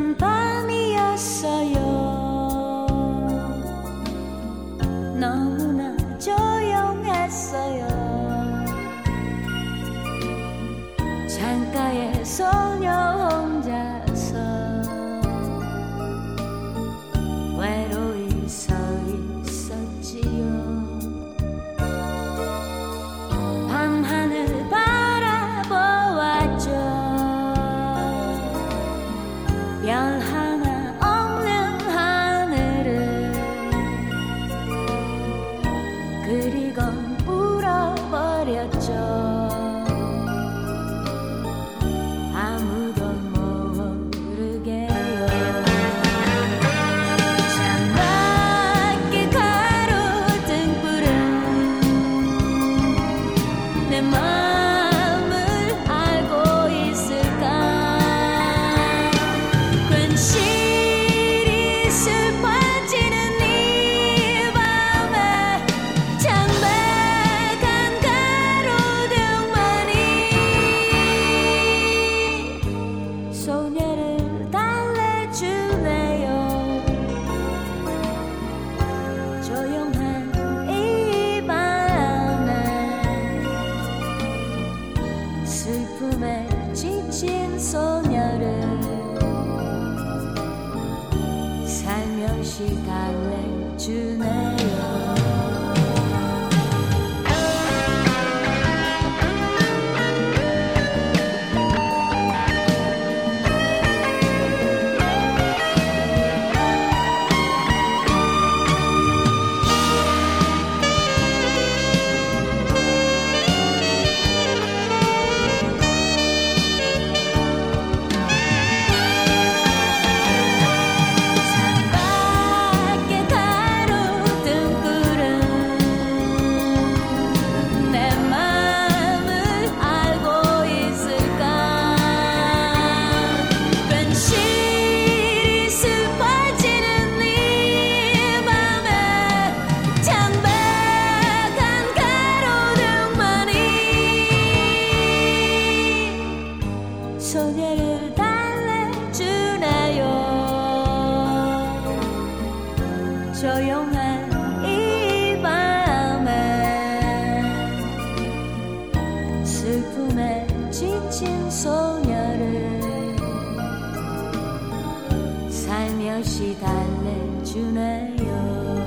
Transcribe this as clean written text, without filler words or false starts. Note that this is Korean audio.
밤이었어요. 너무나 조용했어요. 창가에 소녀 혼자서 외로이 서 있었지요. 밤하늘 바라보았죠. 별 하나 없는 하늘을. 그리고 울어버렸죠. 아무도 모르게요. 창밖에 가로등불은 내 마음을 알고 있을까. 괜시리 슬퍼지는 이 밤에 창백한 가로등만이 소녀를 달래주네요. 조용한 이 밤에 슬픔에 지친 소녀를 살며시 달래주네요. 창밖에 가로등불은 내 마음을 알고 있을까. 괜시리 슬퍼지는 이 밤에 창백한 가로등만이 소녀를 달래주네요. 조용한 이 밤에 슬픔에 지친 소녀를 살며시 달래주네요.